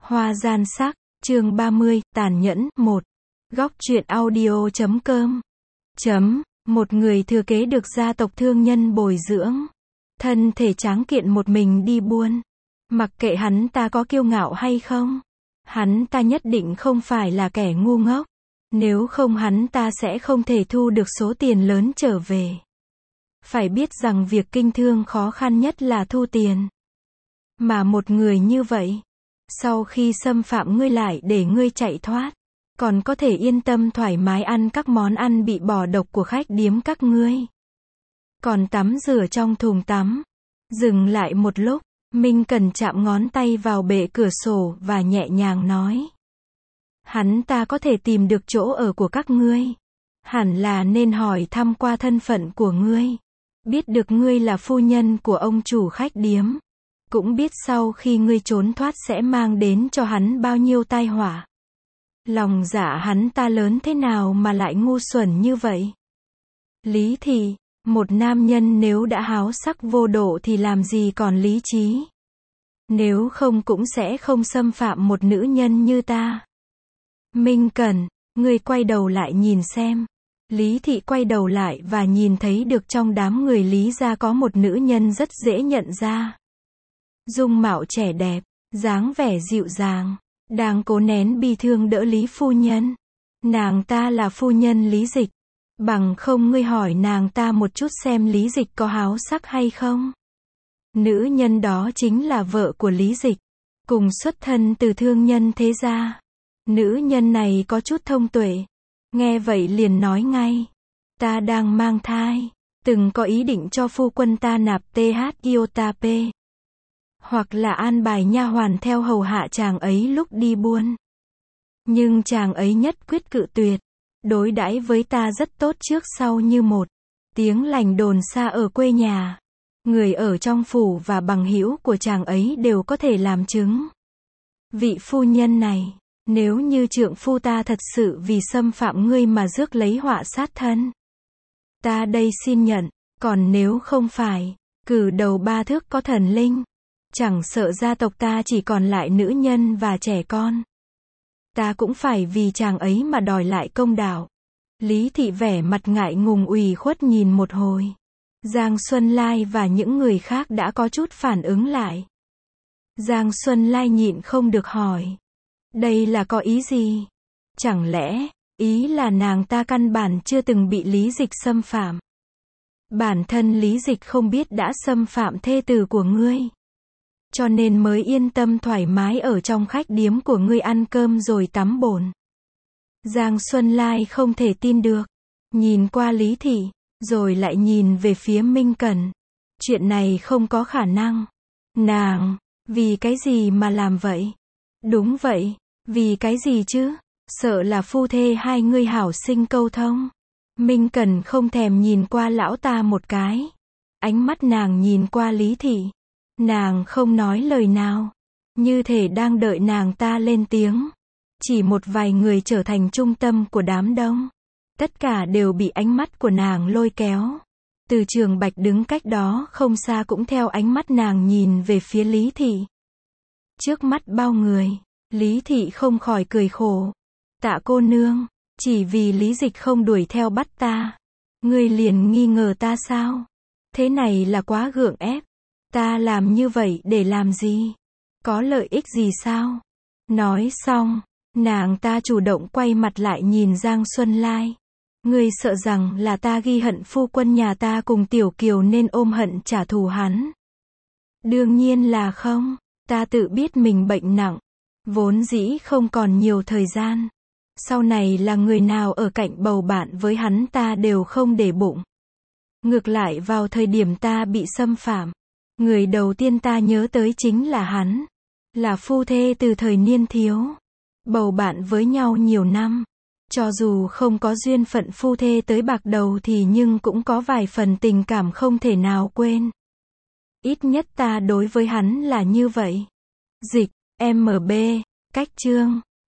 Hoa gian sắc, chương 30, tàn nhẫn, 1. Góc truyện audio.com. Một người thừa kế được gia tộc thương nhân bồi dưỡng. Thân thể tráng kiện một mình đi buôn. Mặc kệ hắn ta có kiêu ngạo hay không. Hắn ta nhất định không phải là kẻ ngu ngốc. Nếu không hắn ta sẽ không thể thu được số tiền lớn trở về. Phải biết rằng việc kinh thương khó khăn nhất là thu tiền. Mà một người như vậy, sau khi xâm phạm ngươi lại để ngươi chạy thoát, còn có thể yên tâm thoải mái ăn các món ăn bị bỏ độc của khách điếm các ngươi. Còn tắm rửa trong thùng tắm. Dừng lại một lúc, Minh Cần chạm ngón tay vào bệ cửa sổ và nhẹ nhàng nói. Hắn ta có thể tìm được chỗ ở của các ngươi. Hẳn là nên hỏi thăm qua thân phận của ngươi. Biết được ngươi là phu nhân của ông chủ khách điếm. Cũng biết sau khi ngươi trốn thoát sẽ mang đến cho hắn bao nhiêu tai họa. Lòng dạ hắn ta lớn thế nào mà lại ngu xuẩn như vậy? Lý thị, một nam nhân nếu đã háo sắc vô độ thì làm gì còn lý trí. Nếu không cũng sẽ không xâm phạm một nữ nhân như ta. Minh Cần, ngươi quay đầu lại nhìn xem. Lý thị quay đầu lại và nhìn thấy được trong đám người Lý gia có một nữ nhân rất dễ nhận ra. Dung mạo trẻ đẹp, dáng vẻ dịu dàng, đang cố nén bi thương đỡ Lý phu nhân. Nàng ta là phu nhân Lý Dịch. Bằng không ngươi hỏi nàng ta một chút xem Lý Dịch có háo sắc hay không. Nữ nhân đó chính là vợ của Lý Dịch, cùng xuất thân từ thương nhân thế gia. Nữ nhân này có chút thông tuệ. Nghe vậy liền nói ngay. Ta đang mang thai, từng có ý định cho phu quân ta nạp TH iota P. Hoặc là an bài nha hoàn theo hầu hạ chàng ấy lúc đi buôn. Nhưng chàng ấy nhất quyết cự tuyệt. Đối đãi với ta rất tốt trước sau như một. Tiếng lành đồn xa ở quê nhà. Người ở trong phủ và bằng hữu của chàng ấy đều có thể làm chứng. Vị phu nhân này, nếu như trượng phu ta thật sự vì xâm phạm ngươi mà rước lấy họa sát thân, ta đây xin nhận. Còn nếu không phải, cử đầu ba thước có thần linh, chẳng sợ gia tộc ta chỉ còn lại nữ nhân và trẻ con, ta cũng phải vì chàng ấy mà đòi lại công đạo. Lý thị vẻ mặt ngại ngùng ủy khuất nhìn một hồi. Giang Xuân Lai và những người khác đã có chút phản ứng lại. Giang Xuân Lai nhịn không được hỏi. Đây là có ý gì? Chẳng lẽ, ý là nàng ta căn bản chưa từng bị Lý Dịch xâm phạm. Bản thân Lý Dịch không biết đã xâm phạm thê tử của ngươi. Cho nên mới yên tâm thoải mái ở trong khách điếm của ngươi ăn cơm rồi tắm bồn. Giang Xuân Lai không thể tin được. Nhìn qua Lý thị, rồi lại nhìn về phía Minh Cần. Chuyện này không có khả năng. Nàng, vì cái gì mà làm vậy? Đúng vậy, vì cái gì chứ? Sợ là phu thê hai ngươi hảo sinh câu thông. Minh Cần không thèm nhìn qua lão ta một cái. Ánh mắt nàng nhìn qua Lý thị. Nàng không nói lời nào. Như thể đang đợi nàng ta lên tiếng. Chỉ một vài người trở thành trung tâm của đám đông. Tất cả đều bị ánh mắt của nàng lôi kéo. Từ Trường Bạch đứng cách đó không xa cũng theo ánh mắt nàng nhìn về phía Lý thị. Trước mắt bao người, Lý thị không khỏi cười khổ. Tạ cô nương, chỉ vì Lý Dịch không đuổi theo bắt ta, ngươi liền nghi ngờ ta sao? Thế này là quá gượng ép. Ta làm như vậy để làm gì? Có lợi ích gì sao? Nói xong, nàng ta chủ động quay mặt lại nhìn Giang Xuân Lai. Ngươi sợ rằng là ta ghi hận phu quân nhà ta cùng Tiểu Kiều nên ôm hận trả thù hắn? Đương nhiên là không. Ta tự biết mình bệnh nặng, vốn dĩ không còn nhiều thời gian. Sau này là người nào ở cạnh bầu bạn với hắn ta đều không để bụng. Ngược lại vào thời điểm ta bị xâm phạm, người đầu tiên ta nhớ tới chính là hắn. Là phu thê từ thời niên thiếu. Bầu bạn với nhau nhiều năm. Cho dù không có duyên phận phu thê tới bạc đầu thì nhưng cũng có vài phần tình cảm không thể nào quên. Ít nhất ta đối với hắn là như vậy. Dịch, MB, cách chương.